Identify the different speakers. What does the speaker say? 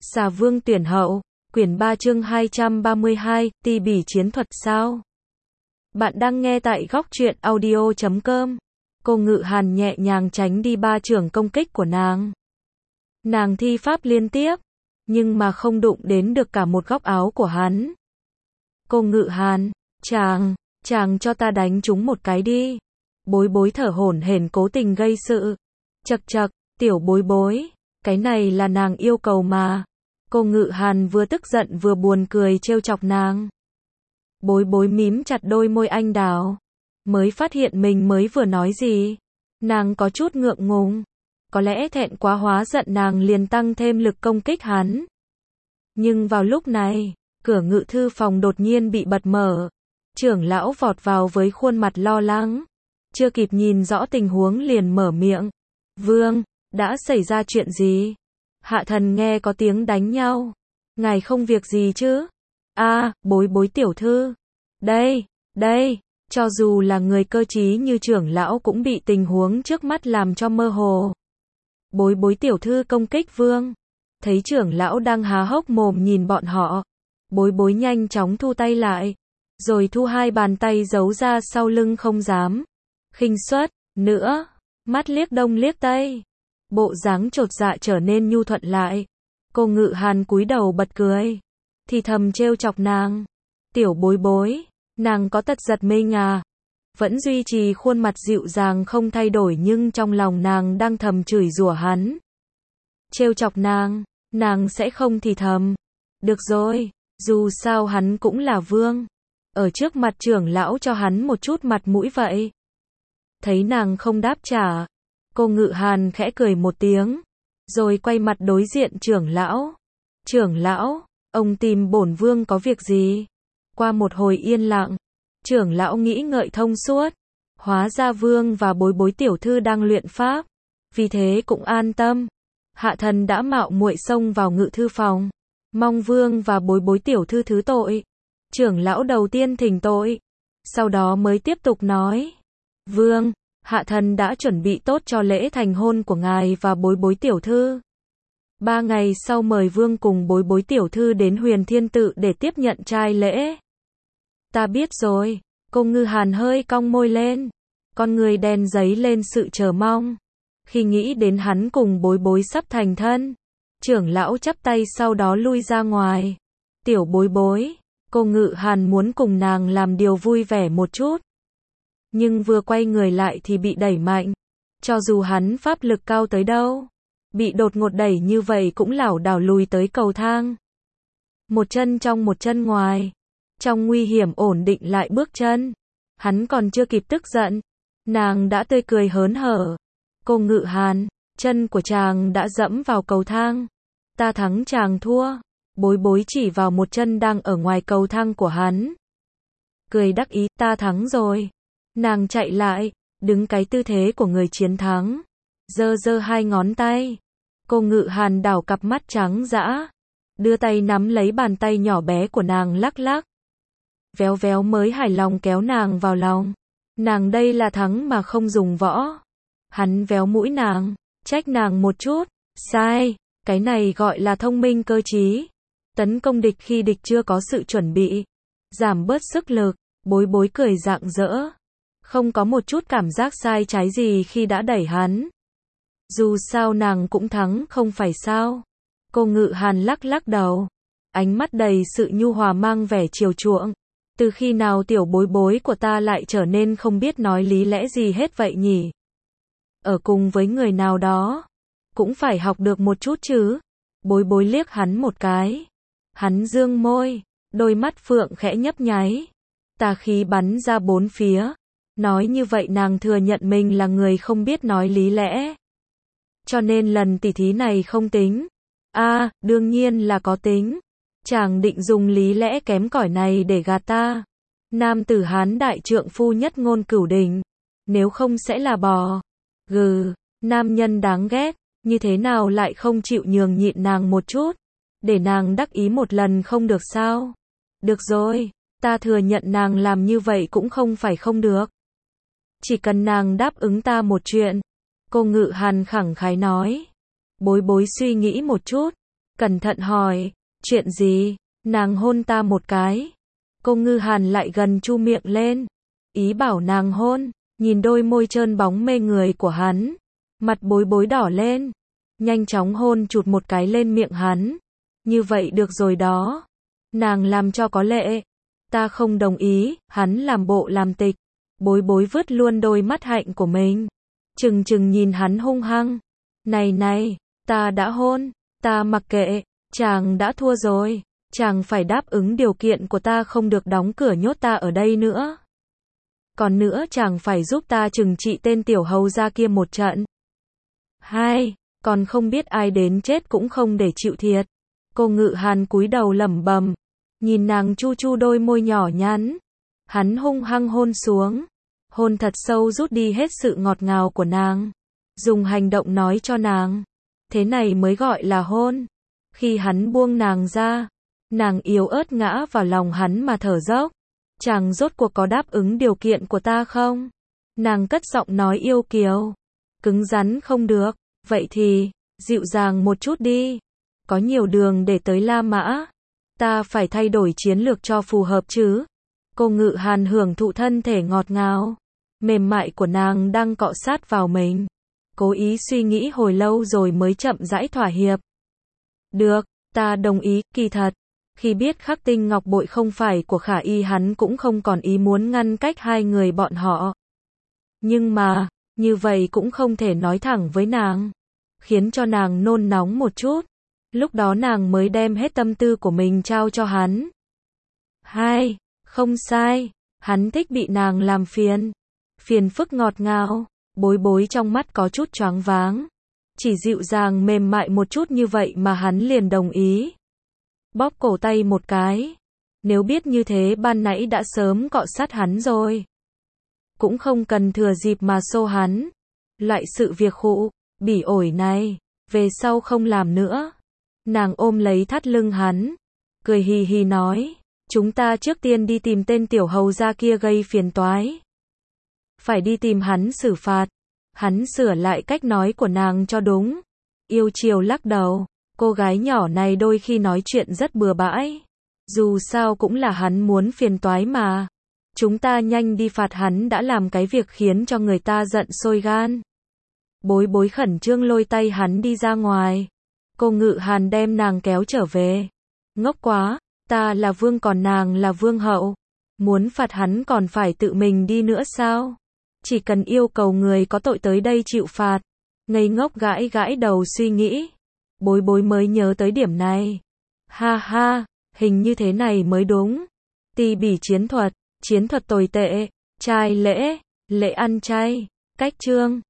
Speaker 1: Xà vương tuyển hậu, quyển 3 chương 232, ti bỉ chiến thuật sao? Bạn đang nghe tại góc truyện audio.com. Cô Ngự Hàn nhẹ nhàng tránh đi ba chưởng công kích của nàng. Nàng thi pháp liên tiếp, nhưng mà không đụng đến được cả một góc áo của hắn. Cô Ngự Hàn, chàng cho ta đánh trúng một cái đi. Bối bối thở hổn hển cố tình gây sự. Chậc, tiểu bối bối, cái này là nàng yêu cầu mà. Cô Ngự Hàn vừa tức giận vừa buồn cười trêu chọc nàng. Bối bối mím chặt đôi môi anh đào. Mới phát hiện mình mới vừa nói gì. Nàng có chút ngượng ngùng. Có lẽ thẹn quá hóa giận nàng liền tăng thêm lực công kích hắn. Nhưng vào lúc này, cửa ngự thư phòng đột nhiên bị bật mở. Trưởng lão vọt vào với khuôn mặt lo lắng. Chưa kịp nhìn rõ tình huống liền mở miệng. Vương, đã xảy ra chuyện gì? Hạ thần nghe có tiếng đánh nhau. Ngài không việc gì chứ? Bối bối tiểu thư. Đây, cho dù là người cơ trí như trưởng lão cũng bị tình huống trước mắt làm cho mơ hồ. Bối bối tiểu thư công kích vương. Thấy trưởng lão đang há hốc mồm nhìn bọn họ. Bối bối nhanh chóng thu tay lại. Rồi thu hai bàn tay giấu ra sau lưng không dám khinh suất nữa. Mắt liếc đông liếc tây. Bộ dáng chột dạ trở nên nhu thuận lại. Cô Ngự Hàn cúi đầu bật cười. Thì thầm trêu chọc nàng. Tiểu bối bối, nàng có tật giật mình à? Vẫn duy trì khuôn mặt dịu dàng không thay đổi nhưng trong lòng nàng đang thầm chửi rủa hắn. Trêu chọc nàng sẽ không thì thầm. Được rồi, dù sao hắn cũng là vương. Ở trước mặt trưởng lão cho hắn một chút mặt mũi vậy. Thấy nàng không đáp trả. Cô Ngự Hàn khẽ cười một tiếng. Rồi quay mặt đối diện trưởng lão. Trưởng lão, ông tìm bổn vương có việc gì? Qua một hồi yên lặng. Trưởng lão nghĩ ngợi thông suốt. Hóa ra vương và bối bối tiểu thư đang luyện pháp. Vì thế cũng an tâm. Hạ thần đã mạo muội xông vào ngự thư phòng. Mong vương và bối bối tiểu thư thứ tội. Trưởng lão đầu tiên thỉnh tội. Sau đó mới tiếp tục nói. Vương, hạ thần đã chuẩn bị tốt cho lễ thành hôn của ngài và bối bối tiểu thư. 3 ngày sau mời vương cùng bối bối tiểu thư đến Huyền Thiên Tự để tiếp nhận trai lễ. Ta biết rồi. Cô Ngự Hàn hơi cong môi lên. Con người đen giấy lên sự chờ mong. Khi nghĩ đến hắn cùng bối bối sắp thành thân. Trưởng lão chắp tay sau đó lui ra ngoài. Tiểu bối bối. Cô Ngự Hàn muốn cùng nàng làm điều vui vẻ một chút. Nhưng vừa quay người lại thì bị đẩy mạnh. Cho dù hắn pháp lực cao tới đâu. Bị đột ngột đẩy như vậy cũng lảo đảo lùi tới cầu thang. Một chân trong một chân ngoài. Trong nguy hiểm ổn định lại bước chân. Hắn còn chưa kịp tức giận. Nàng đã tươi cười hớn hở. Cô Ngự Hàn, chân của chàng đã dẫm vào cầu thang. Ta thắng chàng thua. Bối bối chỉ vào một chân đang ở ngoài cầu thang của hắn. Cười đắc ý, ta thắng rồi. Nàng chạy lại, đứng cái tư thế của người chiến thắng. Giơ hai ngón tay. Cô Ngự Hàn đảo cặp mắt trắng dã. Đưa tay nắm lấy bàn tay nhỏ bé của nàng lắc lắc. Véo véo mới hài lòng kéo nàng vào lòng. Nàng đây là thắng mà không dùng võ. Hắn véo mũi nàng, trách nàng một chút. Sai, cái này gọi là thông minh cơ trí. Tấn công địch khi địch chưa có sự chuẩn bị. Giảm bớt sức lực. Bối bối cười rạng rỡ. Không có một chút cảm giác sai trái gì khi đã đẩy hắn. Dù sao nàng cũng thắng không phải sao. Cô Ngự Hàn lắc lắc đầu. Ánh mắt đầy sự nhu hòa mang vẻ chiều chuộng. Từ khi nào tiểu bối bối của ta lại trở nên không biết nói lý lẽ gì hết vậy nhỉ? Ở cùng với người nào đó. Cũng phải học được một chút chứ. Bối bối liếc hắn một cái. Hắn dương môi. Đôi mắt phượng khẽ nhấp nháy. Tà khí bắn ra bốn phía. Nói như vậy nàng thừa nhận mình là người không biết nói lý lẽ. Cho nên lần tỉ thí này không tính. Đương nhiên là có tính. Chàng định dùng lý lẽ kém cỏi này để gạt ta. Nam tử Hán đại trượng phu nhất ngôn cửu đình. Nếu không sẽ là bò. Nam nhân đáng ghét. Như thế nào lại không chịu nhường nhịn nàng một chút. Để nàng đắc ý một lần không được sao. Được rồi. Ta thừa nhận nàng làm như vậy cũng không phải không được. Chỉ cần nàng đáp ứng ta một chuyện. Cô Ngự Hàn khẳng khái nói. Bối bối suy nghĩ một chút. cẩn thận hỏi, chuyện gì? Nàng hôn ta một cái. Cô Ngự Hàn lại gần chu miệng lên, ý bảo nàng hôn, nhìn đôi môi trơn bóng mê người của hắn, mặt bối bối đỏ lên, nhanh chóng hôn chụt một cái lên miệng hắn. Như vậy được rồi đó. Nàng làm cho có lệ. Ta không đồng ý, hắn làm bộ làm tịch. Bối bối vứt luôn đôi mắt hạnh của mình, chừng chừng nhìn hắn hung hăng. Này này, ta đã hôn, ta mặc kệ, chàng đã thua rồi, chàng phải đáp ứng điều kiện của ta, không được đóng cửa nhốt ta ở đây nữa. Còn nữa chàng phải giúp ta trừng trị tên tiểu hầu gia kia một trận. Hai, còn không biết ai đến chết cũng không để chịu thiệt. Cô Ngự Hàn cúi đầu lẩm bẩm, nhìn nàng chu chu đôi môi nhỏ nhắn. Hắn hung hăng hôn xuống, hôn thật sâu rút đi hết sự ngọt ngào của nàng, dùng hành động nói cho nàng, thế này mới gọi là hôn. Khi hắn buông nàng ra, nàng yếu ớt ngã vào lòng hắn mà thở dốc. Chàng rốt cuộc có đáp ứng điều kiện của ta không? Nàng cất giọng nói yêu kiều. Cứng rắn không được, vậy thì, dịu dàng một chút đi. Có nhiều đường để tới La Mã. Ta phải thay đổi chiến lược cho phù hợp chứ. Cô Ngự Hàn hưởng thụ thân thể ngọt ngào, mềm mại của nàng đang cọ sát vào mình. Cố ý suy nghĩ hồi lâu rồi mới chậm rãi thỏa hiệp. Được, ta đồng ý, kỳ thật. Khi biết Khắc Tinh Ngọc Bội không phải của Khả Y, hắn cũng không còn ý muốn ngăn cách hai người bọn họ. Nhưng mà, như vậy cũng không thể nói thẳng với nàng, khiến cho nàng nôn nóng một chút. Lúc đó nàng mới đem hết tâm tư của mình trao cho hắn. Hai, không sai, hắn thích bị nàng làm phiền. Phiền phức ngọt ngào, bối bối trong mắt có chút choáng váng. Chỉ dịu dàng mềm mại một chút như vậy mà hắn liền đồng ý. Bóp cổ tay một cái. Nếu biết như thế ban nãy đã sớm cọ sát hắn rồi. Cũng không cần thừa dịp mà xô hắn. Loại sự việc khụ, bỉ ổi này, về sau không làm nữa. Nàng ôm lấy thắt lưng hắn, cười hì hì nói, chúng ta trước tiên đi tìm tên tiểu hầu gia kia gây phiền toái. Phải đi tìm hắn xử phạt. Hắn sửa lại cách nói của nàng cho đúng. Yêu chiều lắc đầu, cô gái nhỏ này đôi khi nói chuyện rất bừa bãi. Dù sao cũng là hắn muốn phiền toái mà. Chúng ta nhanh đi phạt hắn đã làm cái việc khiến cho người ta giận sôi gan. Bối bối khẩn trương lôi tay hắn đi ra ngoài. Cô Ngự Hàn đem nàng kéo trở về. Ngốc quá, ta là vương còn nàng là vương hậu. Muốn phạt hắn còn phải tự mình đi nữa sao? Chỉ cần yêu cầu người có tội tới đây chịu phạt. Ngây ngốc gãi gãi đầu suy nghĩ. Bối bối mới nhớ tới điểm này. Ha ha, hình như thế này mới đúng. Ti bỉ chiến thuật tồi tệ, trai lễ, lễ ăn chay, cách chương.